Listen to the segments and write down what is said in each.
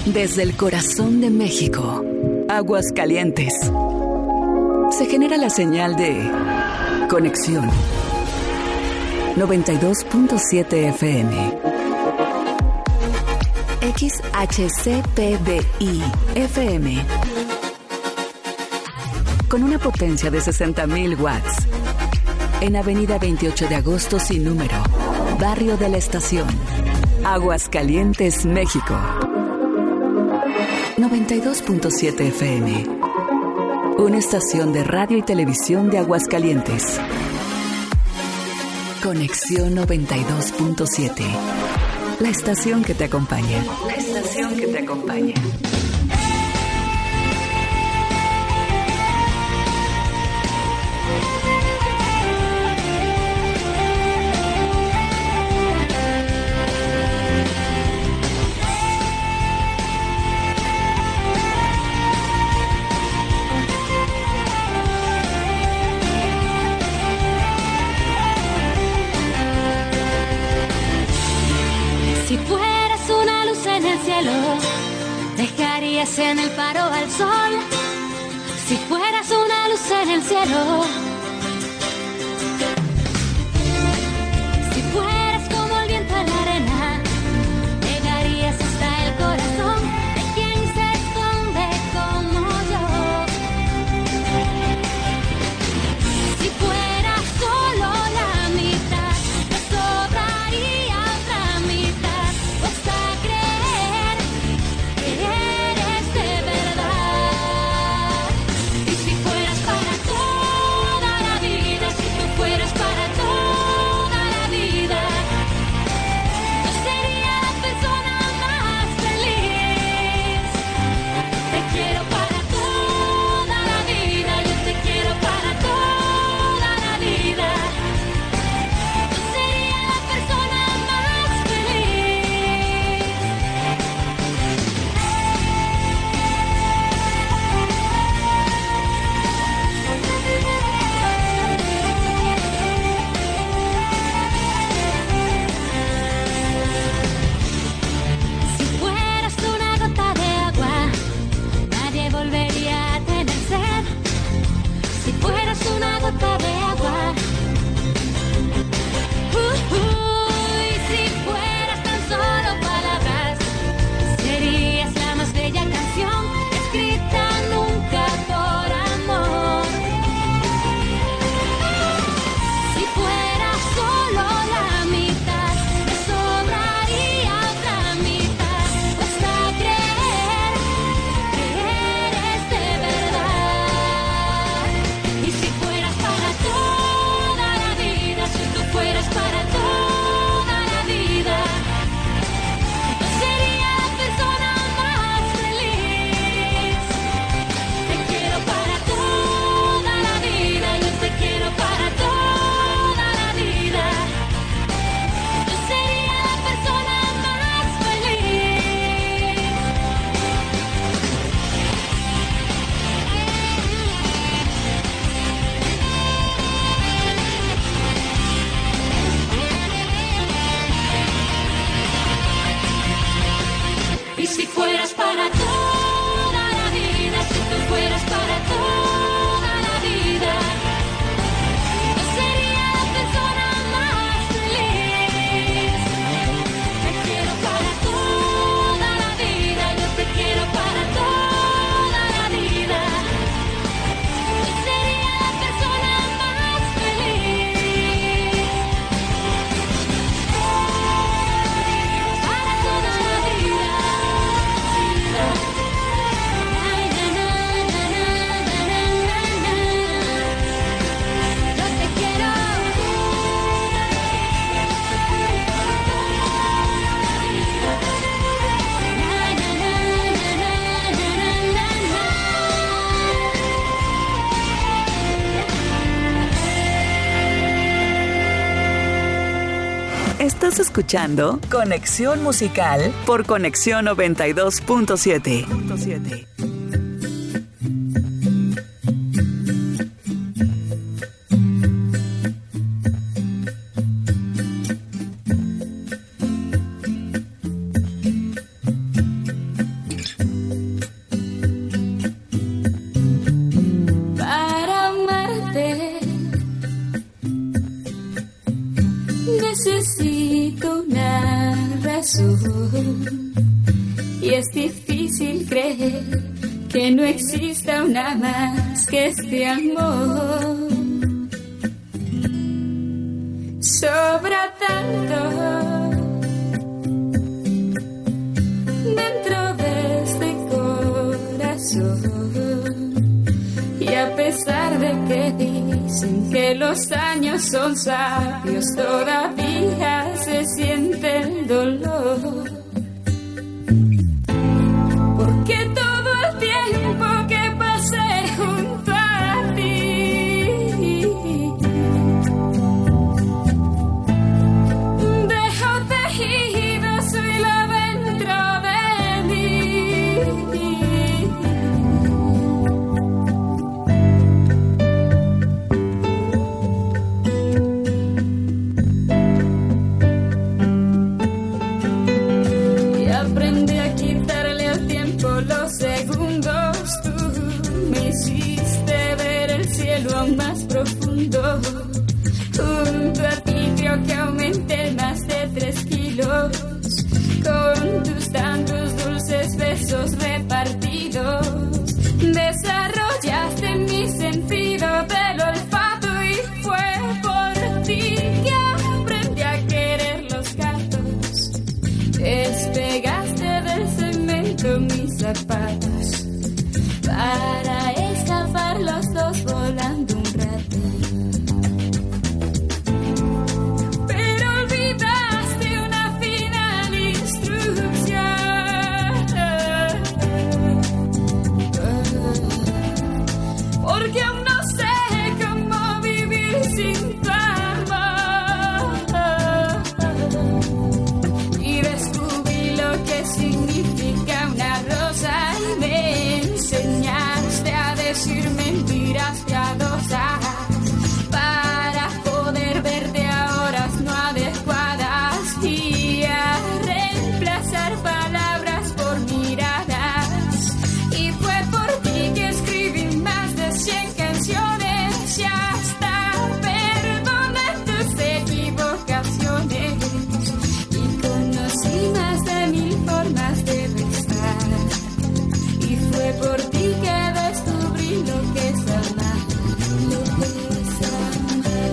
Desde el corazón de México, Aguascalientes, se genera la señal de conexión 92.7 FM. XHCPDI FM. Con una potencia de 60.000 watts. En Avenida 28 de Agosto sin número, Barrio de la Estación, Aguascalientes, México. 92.7 FM. Una estación de radio y televisión de Aguascalientes. Conexión 92.7. La estación que te acompaña. La estación que te acompaña. Si fueras una luz en el cielo, dejarías en el faro al sol. Si fueras una luz en el cielo, si fueras como el viento en la arena, llegarías hasta el corazón de quien se esconde como yo. Si fueras solo la mitad, te sobraría otra mitad. Vas a creer que eres de verdad. Y si fueras para toda la vida, si tú fueras para toda la vida, yo sería la persona más feliz. Te quiero para toda la vida, yo te quiero para toda la vida. Yo sería la persona más feliz. Si fueras una gota de agua, nadie volvería a tener sed. Si fueras una gota de agua, y si fueras tan solo palabras, serías la más bella canción escrita nunca por amor. Si fueras solo la mitad, te sobraría otra mitad. Vas a creer que eres de verdad. Y si fueras para toda la vida, si tú fueras para toda la vida, yo sería la persona más feliz. Te quiero para toda la vida, yo te quiero para toda la vida. Yo sería la persona más feliz. Y si fueras para toda la vida, si tú fueras para toda la vida, yo sería la persona más feliz. Te quiero para toda la vida, yo te quiero para toda la vida. Yo sería la persona más feliz. Para toda la vida. Yo te quiero. Estás escuchando Conexión Musical por Conexión 92.7. corazón. Y es difícil creer que no exista una más que este amor. Sobra tanto dentro de este corazón. Y a pesar de que dicen que los años son sabios, todavía se siente el dolor. Porque todo el tiempo que pasé junto a ti dejó tejidos su hilo dentro de mí. Y aprendí a quitarle al tiempo los segundos. Tú me hiciste ver el cielo aún más profundo. Junto a ti creo que aumenté más de 3 kilos. Con tus tantos dulces besos repartidos, desarrollaste mi sentido del olfato. Y fue por ti que aprendí a querer los gatos. Despegaste del cemento mis zapatos para escapar los dos volando un rato. Pero olvidaste una final instrucción. Porque aún no sé cómo vivir sin tu amor. Y descubrí lo que significa una rosa. Y me enseñaste a decir mentiras piadosas para poder verte a horas no adecuadas y a reemplazar palabras por miradas. Y fue por ti que escribí más de 100 canciones y hasta perdoné tus equivocaciones. Y conocí más de 1000 formas de besar. Y fue por ti que descubrí lo que es amar, lo que es amar.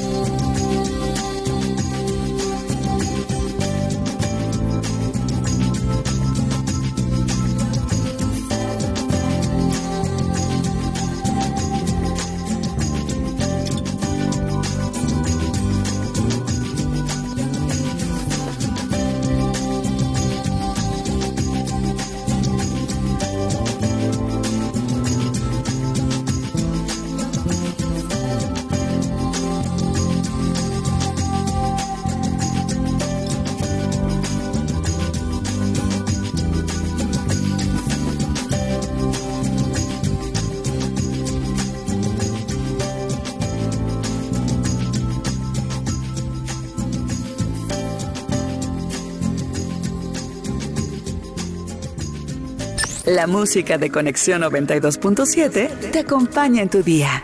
La música de Conexión 92.7 te acompaña en tu día.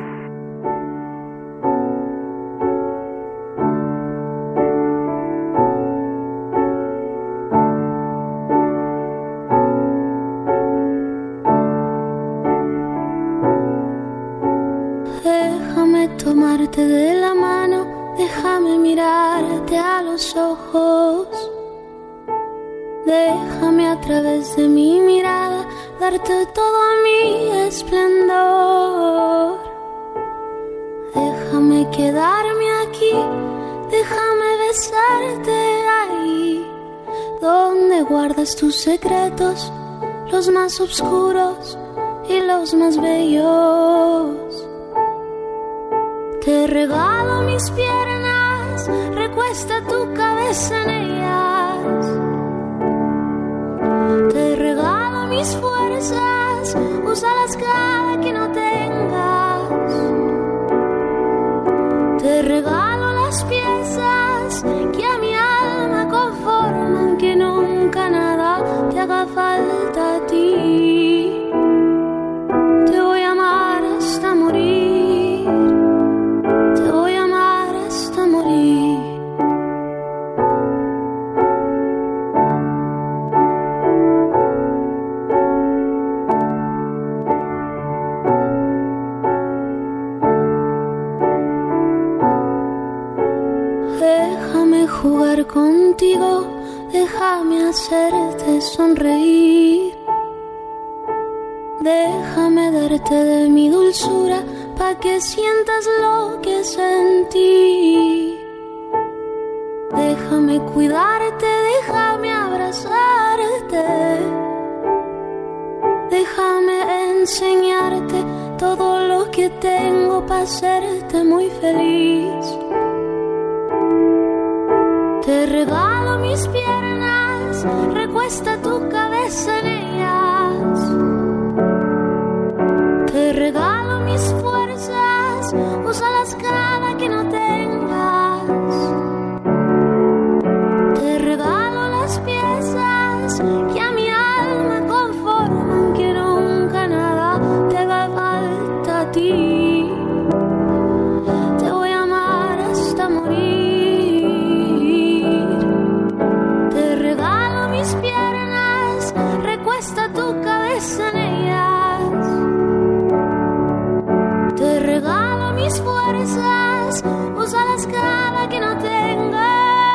Déjame tomarte de la mano, déjame mirarte a los ojos. Déjame a través de mi mirada darte todo mi esplendor. Déjame quedarme aquí, déjame besarte ahí, donde guardas tus secretos, los más oscuros y los más bellos. Te regalo mis piernas, recuesta tu cabeza en ellas. Te regalo mis fuerzas, úsalas cada que no tengas. Te regalo las piezas que a mi alma conforman, que nunca nada te haga falta a ti. Te voy a amar hasta morir, te voy a amar hasta morir. contigo, déjame hacerte sonreír. Déjame darte de mi dulzura pa' que sientas lo que sentí. Déjame cuidarte, déjame abrazarte. Déjame enseñarte todo lo que tengo pa' hacerte muy feliz. Te regalo mis piernas, recuesta tu cabeza en ellas. Te regalo mis fuerzas, úsalas cada que no tengas. Te regalo las piezas que a mi alma conforman, que nunca nada te haga falta a ti. Te voy a amar hasta morir. Te regalo mis piernas, recuesta tu cabeza en ellas. Te regalo mis fuerzas, úsalas cada que no tengas.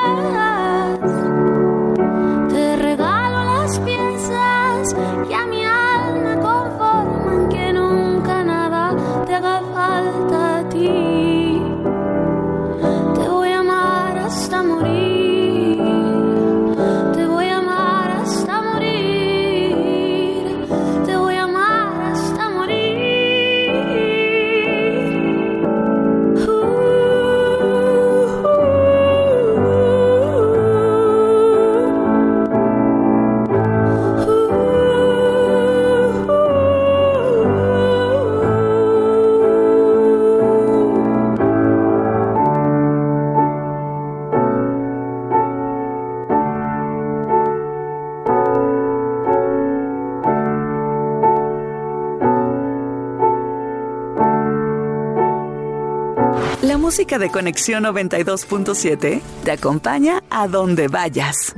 Te regalo las piezas que a mi alma conforman, que nunca nada te haga falta a ti. Te voy a amar hasta morir. Te voy a amar hasta morir. Te voy a amar hasta morir. La música de Conexión 92.7 te acompaña a donde vayas.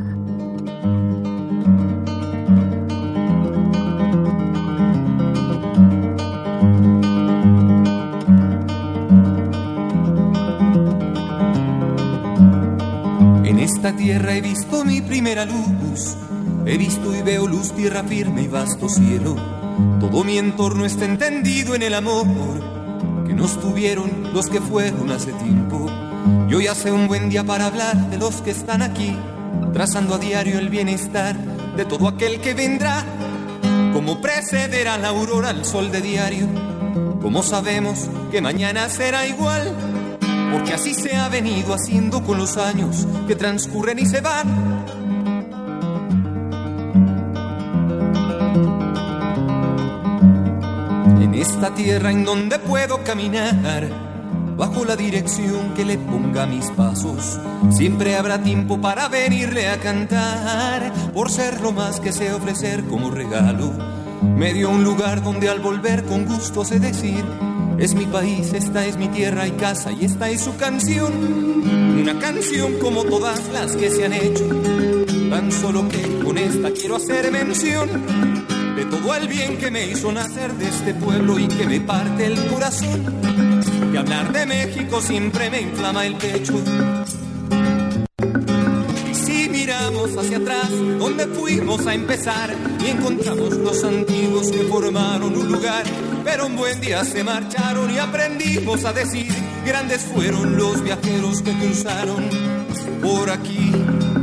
En esta tierra he visto mi primera luz, he visto y veo luz, tierra firme y vasto cielo. Todo mi entorno está entendido en el amor que nos tuvieron los que fueron hace tiempo. Y hoy hace un buen día para hablar de los que están aquí, trazando a diario el bienestar de todo aquel que vendrá. Como precederá la aurora al sol de diario, como sabemos que mañana será igual, porque así se ha venido haciendo con los años que transcurren y se van. En esta tierra en donde puedo caminar, bajo la dirección que le ponga a mis pasos, siempre habrá tiempo para venirle a cantar, por ser lo más que sé ofrecer como regalo. Me dio un lugar donde al volver con gusto sé decir: es mi país, esta es mi tierra y casa, y esta es su canción. Una canción como todas las que se han hecho, tan solo que con esta quiero hacer mención de todo el bien que me hizo nacer de este pueblo y que me parte el corazón. Que hablar de México siempre me inflama el pecho. Y si miramos hacia atrás, donde fuimos a empezar, y encontramos los antiguos que formaron un lugar, pero un buen día se marcharon y aprendimos a decir: grandes fueron los viajeros que cruzaron por aquí.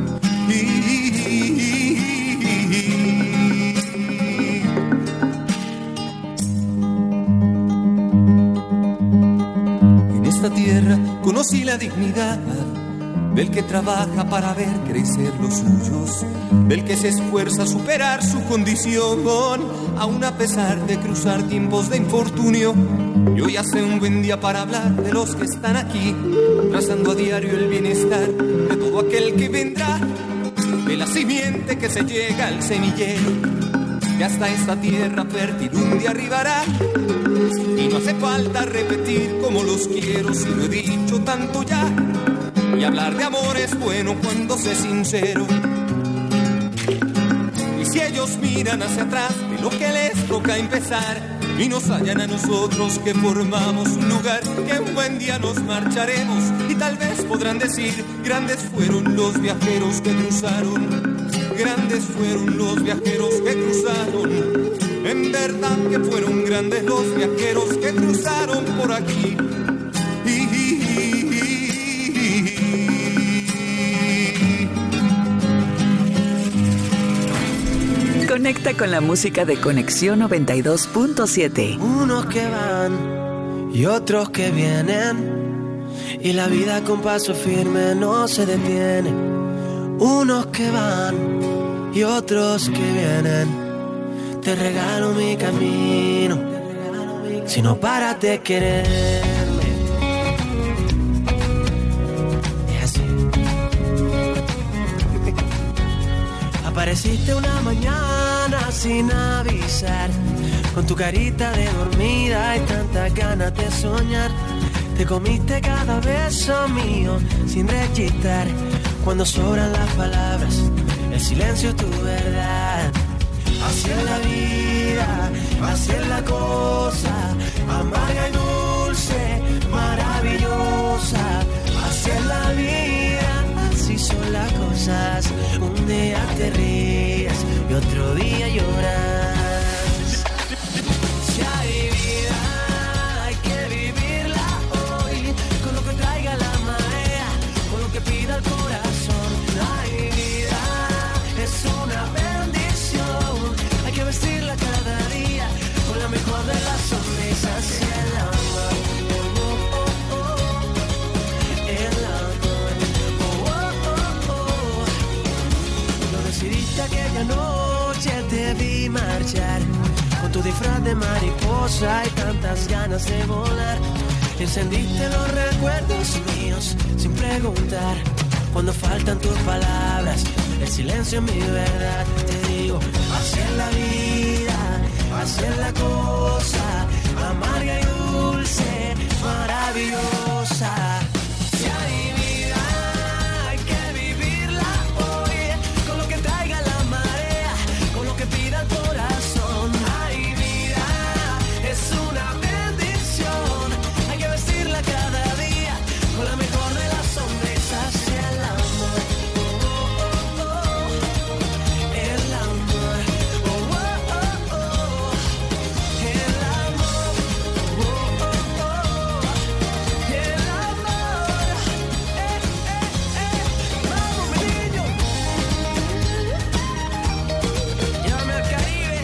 En esta tierra conocí la dignidad del que trabaja para ver crecer los suyos, del que se esfuerza a superar su condición, aun a pesar de cruzar tiempos de infortunio. Y hoy hace un buen día para hablar de los que están aquí, trazando a diario el bienestar de todo aquel que vendrá, de la simiente que se llega al semillero, que hasta esta tierra fértil un día arribará. Y no hace falta repetir como los quiero, si lo he dicho tanto ya. Y hablar de amor es bueno cuando se es sincero. Y si ellos miran hacia atrás de lo que les toca empezar, y nos hallan a nosotros que formamos un lugar, que un buen día nos marcharemos y tal vez podrán decir: grandes fueron los viajeros que cruzaron, grandes fueron los viajeros que cruzaron. En verdad que fueron grandes los viajeros que cruzaron por aquí. Conecta con la música de Conexión 92.7. Unos que van y otros que vienen, y la vida con paso firme no se detiene. Unos que van y otros que vienen, te regalo mi camino, si no paras de quererme. Es así. Apareciste una mañana sin avisar, con tu carita de dormida y tantas ganas de soñar. Te comiste cada beso mío sin rechistar. Cuando sobran las palabras, el silencio es tu verdad. Así es la vida, así es la cosa, amarga y dulce, maravillosa. Así es la vida, así son las cosas. Un día te ríes y otro día lloras. Si hay vida, hay que vivirla hoy, con lo que traiga la marea, con lo que pida el corazón. Hay vida, es una bendición, hay que vestirla cada día con la mejor de las sonrisas. Y el amor, el amor, Lo decidiste aquella noche, te vi marchar con tu disfraz de mariposa y tantas ganas de volar. Encendiste los recuerdos míos sin preguntar. Cuando faltan tus palabras, el silencio es mi verdad. Te digo, así es la vida, así es la cosa, amarga y dulce, maravillosa. Si hay vida, hay que vivirla hoy, con lo que traiga la marea, con lo que pida el corazón. Hay vida, es una bendición, hay que vestirla cada día con la mejor de las sonrisas. Y el amor, el amor, el amor, el amor, vamos mi niño, llévame al Caribe.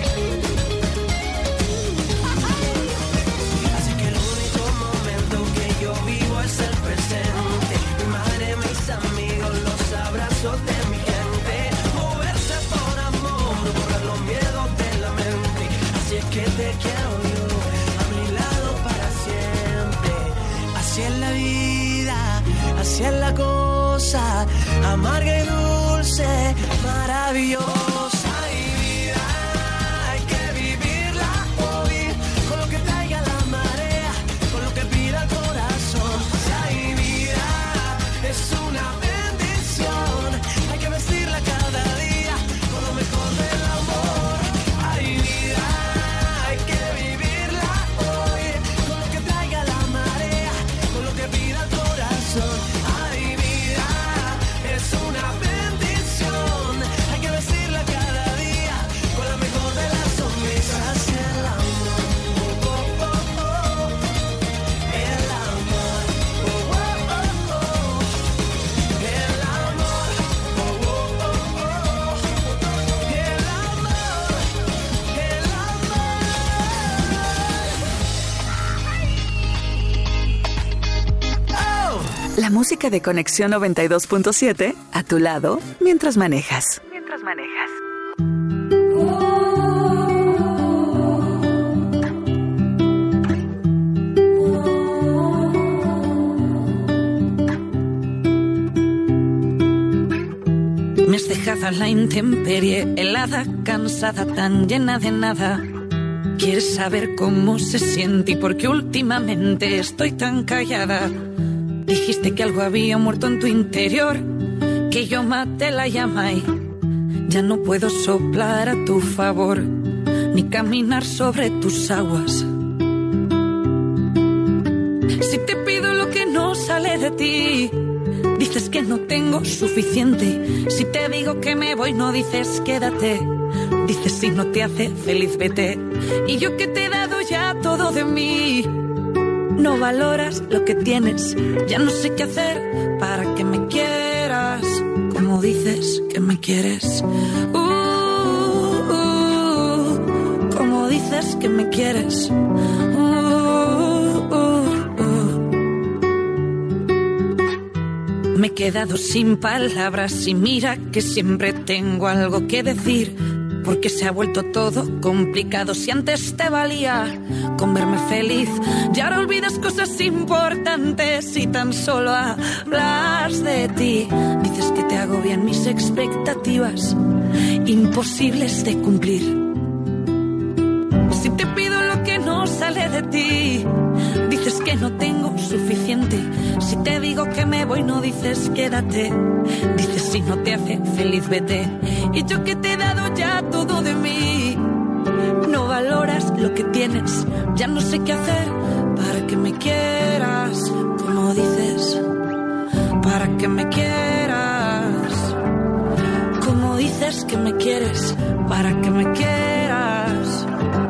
Así que el único momento que yo vivo es el presente. Mi madre, mis amigos, los abrazos de mi gente. Moverse por amor, borrar los miedos de la mente. Así es que te quiero yo a mi lado para siempre. Así es la vida, así es la cosa, amarga y dulce, maravillosa. Hay vida, hay que vivirla hoy, con lo que traiga la marea, con lo que pida el corazón. Si hay vida, es una bendición, hay que vestirla cada día con lo mejor del amor. Hay vida, hay que vivirla hoy, con lo que traiga la marea, con lo que pida el corazón. Hay vida, es una bendición, hay que vestirla cada día con la mejor de las sonrisas. Y el amor, el amor, el amor, La música de Conexión 92.7 a tu lado mientras manejas. Me has dejado a la intemperie, helada, cansada, tan llena de nada. Quieres saber cómo se siente y por qué últimamente estoy tan callada. Dijiste que algo había muerto en tu interior, que yo maté la llama y ya no puedo soplar a tu favor. ni caminar sobre tus aguas. Si te pido lo que no sale de ti, dices que no tengo suficiente. Si te digo que me voy, no dices quédate. Dices si no te hace feliz, vete. Y yo que te he dado ya todo de mí, no valoras lo que tienes. Ya no sé qué hacer para que me quieras como dices que me quieres. Como dices que me quieres. Me he quedado sin palabras y mira que siempre tengo algo que decir, porque se ha vuelto todo complicado. Si antes te valía con verme feliz, ya ahora olvidas cosas importantes y tan solo hablas de ti. Dices que te agobian mis expectativas, imposibles de cumplir. Si te pido lo que no sale de ti, dices que no tengo suficiente. Si te digo que me voy, no dices quédate. Dices si no te hace feliz, vete. Y yo que te he dado ya todo de mí, no valoras lo que tienes. Ya no sé qué hacer para que me quieras como dices. Para que me quieras como dices que me quieres. Para que me quieras.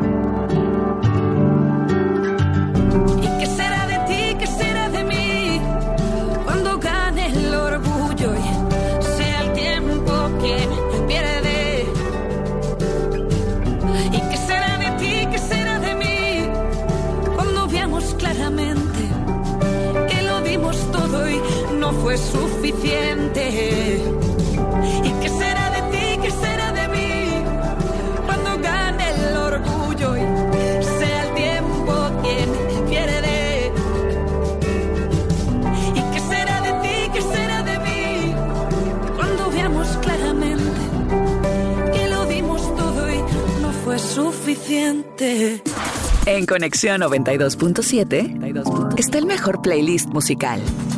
Fue suficiente. ¿Y qué será de ti? ¿Qué será de mí? Cuando gane el orgullo y sea el tiempo quien pierde. ¿Y qué será de ti? ¿Qué será de mí? Cuando veamos claramente que lo dimos todo y no fue suficiente. En Conexión 92.7 está el mejor playlist musical.